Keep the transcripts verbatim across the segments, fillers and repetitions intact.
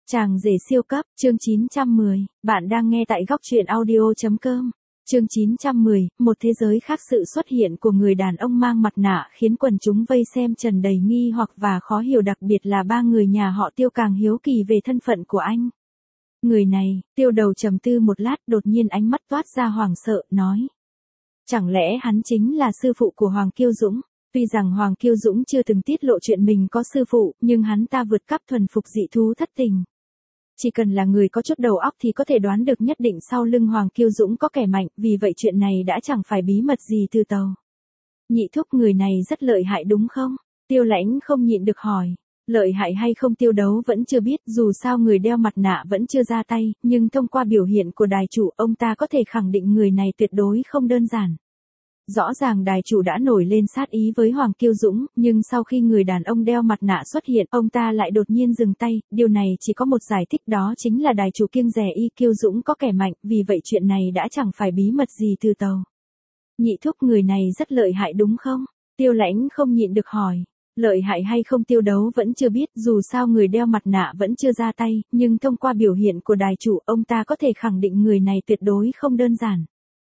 Chàng rể siêu cấp, chương chín trăm mười, bạn đang nghe tại góc truyện audio.com. Chương chín trăm mười, một thế giới khác. Sự xuất hiện của người đàn ông mang mặt nạ khiến quần chúng vây xem trần đầy nghi hoặc và khó hiểu, đặc biệt là ba người nhà họ Tiêu càng hiếu kỳ về thân phận của anh. Người này, Tiêu đầu trầm tư một lát, đột nhiên ánh mắt toát ra hoảng sợ, nói. Chẳng lẽ hắn chính là sư phụ của Hoàng Kiêu Dũng? Tuy rằng Hoàng Kiêu Dũng chưa từng tiết lộ chuyện mình có sư phụ, nhưng hắn ta vượt cấp thuần phục dị thú thất tình. Chỉ cần là người có chút đầu óc thì có thể đoán được nhất định sau lưng Hoàng Kiêu Dũng có kẻ mạnh, vì vậy chuyện này đã chẳng phải bí mật gì từ tàu. Nhị thúc, người này rất lợi hại đúng không? Tiêu Lãnh không nhịn được hỏi. Lợi hại hay không Tiêu Đấu vẫn chưa biết, dù sao người đeo mặt nạ vẫn chưa ra tay, nhưng thông qua biểu hiện của đài chủ, ông ta có thể khẳng định người này tuyệt đối không đơn giản. Rõ ràng đài chủ đã nổi lên sát ý với Hoàng Kiêu Dũng, nhưng sau khi người đàn ông đeo mặt nạ xuất hiện, ông ta lại đột nhiên dừng tay. Điều này chỉ có một giải thích, đó chính là đài chủ kiêng dè y Kiêu Dũng có kẻ mạnh, vì vậy chuyện này đã chẳng phải bí mật gì từ tàu. Nhị thúc, người này rất lợi hại đúng không? Tiêu Lãnh không nhịn được hỏi. Lợi hại hay không Tiêu Đấu vẫn chưa biết, dù sao người đeo mặt nạ vẫn chưa ra tay, nhưng thông qua biểu hiện của đài chủ, ông ta có thể khẳng định người này tuyệt đối không đơn giản.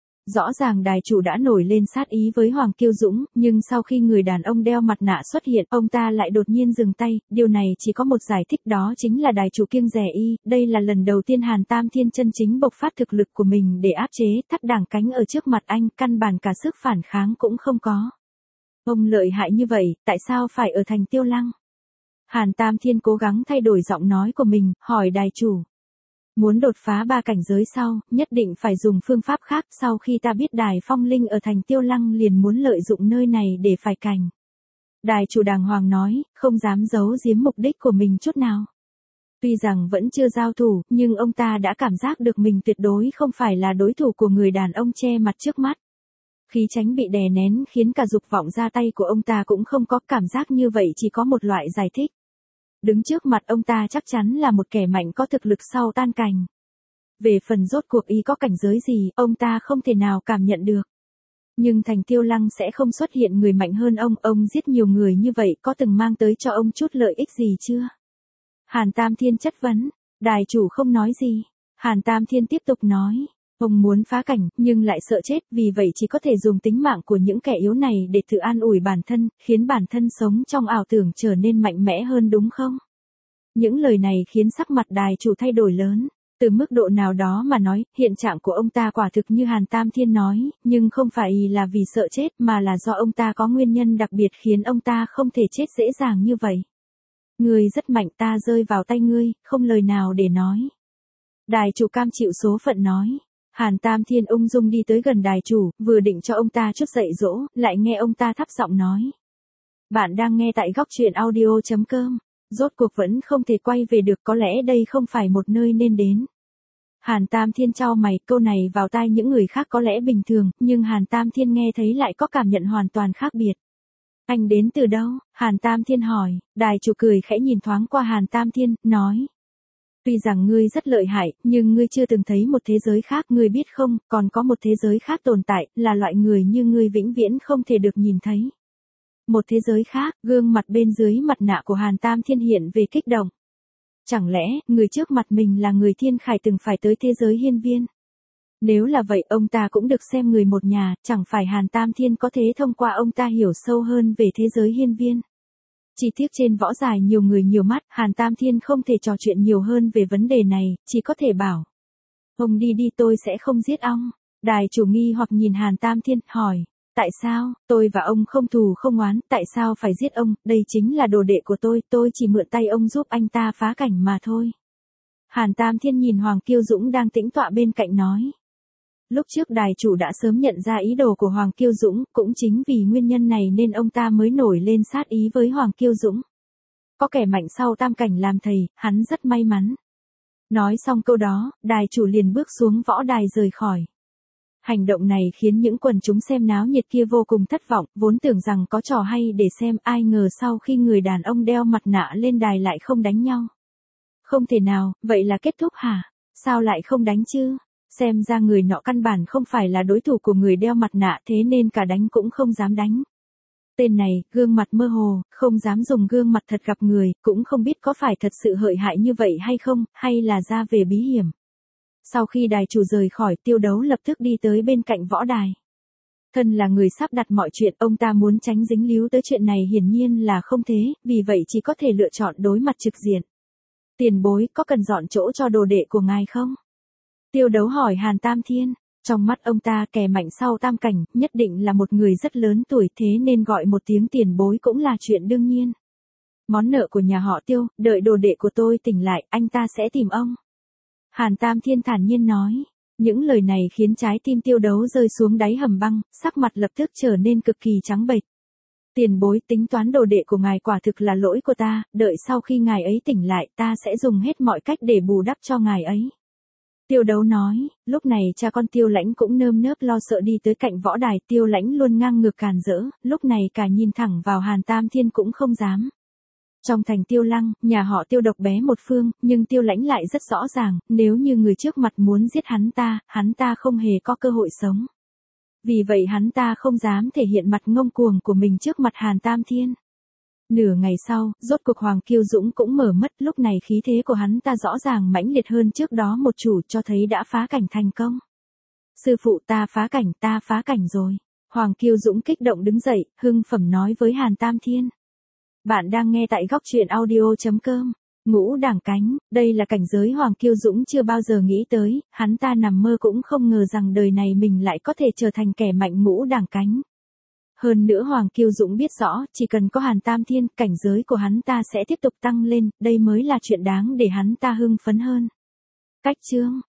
Rõ ràng đài chủ đã nổi lên sát ý với Hoàng Kiêu Dũng, nhưng sau khi người đàn ông đeo mặt nạ xuất hiện, ông ta lại đột nhiên dừng tay. Điều này chỉ có một giải thích, đó chính là đài chủ kiêng dè y. Đây là lần đầu tiên Hàn Tam Thiên chân chính bộc phát thực lực của mình để áp chế thắt đảng cánh ở trước mặt anh, căn bản cả sức phản kháng cũng không có. Ông lợi hại như vậy, tại sao phải ở thành Tiêu Lăng? Hàn Tam Thiên cố gắng thay đổi giọng nói của mình, hỏi đài chủ. Muốn đột phá ba cảnh giới sau, nhất định phải dùng phương pháp khác. Sau khi ta biết đài phong linh ở thành Tiêu Lăng liền muốn lợi dụng nơi này để phải cảnh. Đài chủ đàng hoàng nói, không dám giấu giếm mục đích của mình chút nào. Tuy rằng vẫn chưa giao thủ, nhưng ông ta đã cảm giác được mình tuyệt đối không phải là đối thủ của người đàn ông che mặt trước mắt. Khí tránh bị đè nén khiến cả dục vọng ra tay của ông ta cũng không có. Cảm giác như vậy chỉ có một loại giải thích. Đứng trước mặt ông ta chắc chắn là một kẻ mạnh có thực lực sau tan cảnh. Về phần rốt cuộc y có cảnh giới gì, ông ta không thể nào cảm nhận được. Nhưng thành Tiêu Lăng sẽ không xuất hiện người mạnh hơn ông, ông giết nhiều người như vậy có từng mang tới cho ông chút lợi ích gì chưa? Hàn Tam Thiên chất vấn, đài chủ không nói gì. Hàn Tam Thiên tiếp tục nói, ông muốn phá cảnh, nhưng lại sợ chết, vì vậy chỉ có thể dùng tính mạng của những kẻ yếu này để tự an ủi bản thân, khiến bản thân sống trong ảo tưởng trở nên mạnh mẽ hơn đúng không? Những lời này khiến sắc mặt đài chủ thay đổi lớn. Từ mức độ nào đó mà nói, hiện trạng của ông ta quả thực như Hàn Tam Thiên nói, nhưng không phải là vì sợ chết mà là do ông ta có nguyên nhân đặc biệt khiến ông ta không thể chết dễ dàng như vậy. Ngươi rất mạnh, ta rơi vào tay ngươi, không lời nào để nói. Đài chủ cam chịu số phận nói. Hàn Tam Thiên ung dung đi tới gần đài chủ, vừa định cho ông ta chút dạy dỗ, lại nghe ông ta thấp giọng nói. Bạn đang nghe tại góc truyện audio.com. Rốt cuộc vẫn không thể quay về được, có lẽ đây không phải một nơi nên đến. Hàn Tam Thiên chau mày, câu này vào tai những người khác có lẽ bình thường, nhưng Hàn Tam Thiên nghe thấy lại có cảm nhận hoàn toàn khác biệt. Anh đến từ đâu? Hàn Tam Thiên hỏi. Đài chủ cười khẽ nhìn thoáng qua Hàn Tam Thiên, nói. Tuy rằng ngươi rất lợi hại, nhưng ngươi chưa từng thấy một thế giới khác, ngươi biết không, còn có một thế giới khác tồn tại, là loại người như ngươi vĩnh viễn không thể được nhìn thấy. Một thế giới khác, gương mặt bên dưới mặt nạ của Hàn Tam Thiên hiện về kích động. Chẳng lẽ, người trước mặt mình là người Thiên Khải từng phải tới thế giới hiên viên? Nếu là vậy, ông ta cũng được xem người một nhà, chẳng phải Hàn Tam Thiên có thể thông qua ông ta hiểu sâu hơn về thế giới hiên viên. Chỉ tiếc trên võ đài nhiều người nhiều mắt, Hàn Tam Thiên không thể trò chuyện nhiều hơn về vấn đề này, chỉ có thể bảo. Ông đi đi, tôi sẽ không giết ông. Đài chủ nghi hoặc nhìn Hàn Tam Thiên, hỏi. Tại sao, tôi và ông không thù không oán, tại sao phải giết ông, đây chính là đồ đệ của tôi, tôi chỉ mượn tay ông giúp anh ta phá cảnh mà thôi. Hàn Tam Thiên nhìn Hoàng Kiêu Dũng đang tĩnh tọa bên cạnh nói. Lúc trước đài chủ đã sớm nhận ra ý đồ của Hoàng Kiêu Dũng, cũng chính vì nguyên nhân này nên ông ta mới nổi lên sát ý với Hoàng Kiêu Dũng. Có kẻ mạnh sau tam cảnh làm thầy, hắn rất may mắn. Nói xong câu đó, đài chủ liền bước xuống võ đài rời khỏi. Hành động này khiến những quần chúng xem náo nhiệt kia vô cùng thất vọng, vốn tưởng rằng có trò hay để xem, ai ngờ sau khi người đàn ông đeo mặt nạ lên đài lại không đánh nhau. Không thể nào, vậy là kết thúc hả? Sao lại không đánh chứ? Xem ra người nọ căn bản không phải là đối thủ của người đeo mặt nạ, thế nên cả đánh cũng không dám đánh. Tên này, gương mặt mơ hồ, không dám dùng gương mặt thật gặp người, cũng không biết có phải thật sự hlợi hại như vậy hay không, hay là ra về bí hiểm. Sau khi đài chủ rời khỏi, Tiêu Đấu lập tức đi tới bên cạnh võ đài. Thân là người sắp đặt mọi chuyện, ông ta muốn tránh dính líu tới chuyện này hiển nhiên là không thế, vì vậy chỉ có thể lựa chọn đối mặt trực diện. Tiền bối, có cần dọn chỗ cho đồ đệ của ngài không? Tiêu Đấu hỏi Hàn Tam Thiên. Trong mắt ông ta, kẻ mạnh sau tam cảnh, nhất định là một người rất lớn tuổi, thế nên gọi một tiếng tiền bối cũng là chuyện đương nhiên. Món nợ của nhà họ Tiêu, đợi đồ đệ của tôi tỉnh lại, anh ta sẽ tìm ông. Hàn Tam Thiên thản nhiên nói. Những lời này khiến trái tim Tiêu Đấu rơi xuống đáy hầm băng, sắc mặt lập tức trở nên cực kỳ trắng bệch. Tiền bối, tính toán đồ đệ của ngài quả thực là lỗi của ta, đợi sau khi ngài ấy tỉnh lại, ta sẽ dùng hết mọi cách để bù đắp cho ngài ấy. Tiêu Đấu nói. Lúc này cha con Tiêu Lãnh cũng nơm nớp lo sợ đi tới cạnh võ đài. Tiêu Lãnh luôn ngang ngược càn rỡ, lúc này cả nhìn thẳng vào Hàn Tam Thiên cũng không dám. Trong thành Tiêu Lăng, nhà họ Tiêu độc bé một phương, nhưng Tiêu Lãnh lại rất rõ ràng, nếu như người trước mặt muốn giết hắn ta, hắn ta không hề có cơ hội sống. Vì vậy hắn ta không dám thể hiện mặt ngông cuồng của mình trước mặt Hàn Tam Thiên. Nửa ngày sau, rốt cuộc Hoàng Kiêu Dũng cũng mở mắt, lúc này khí thế của hắn ta rõ ràng mãnh liệt hơn trước đó một chủ, cho thấy đã phá cảnh thành công. Sư phụ, ta phá cảnh, ta phá cảnh rồi. Hoàng Kiêu Dũng kích động đứng dậy, hưng phẩm nói với Hàn Tam Thiên. Bạn đang nghe tại góc truyện audio chấm com. Ngũ đẳng cánh, đây là cảnh giới Hoàng Kiêu Dũng chưa bao giờ nghĩ tới, hắn ta nằm mơ cũng không ngờ rằng đời này mình lại có thể trở thành kẻ mạnh ngũ đẳng cánh. Hơn nữa Hoàng Kiêu Dũng biết rõ, chỉ cần có Hàn Tam Thiên, cảnh giới của hắn ta sẽ tiếp tục tăng lên, đây mới là chuyện đáng để hắn ta hưng phấn hơn. Cách chương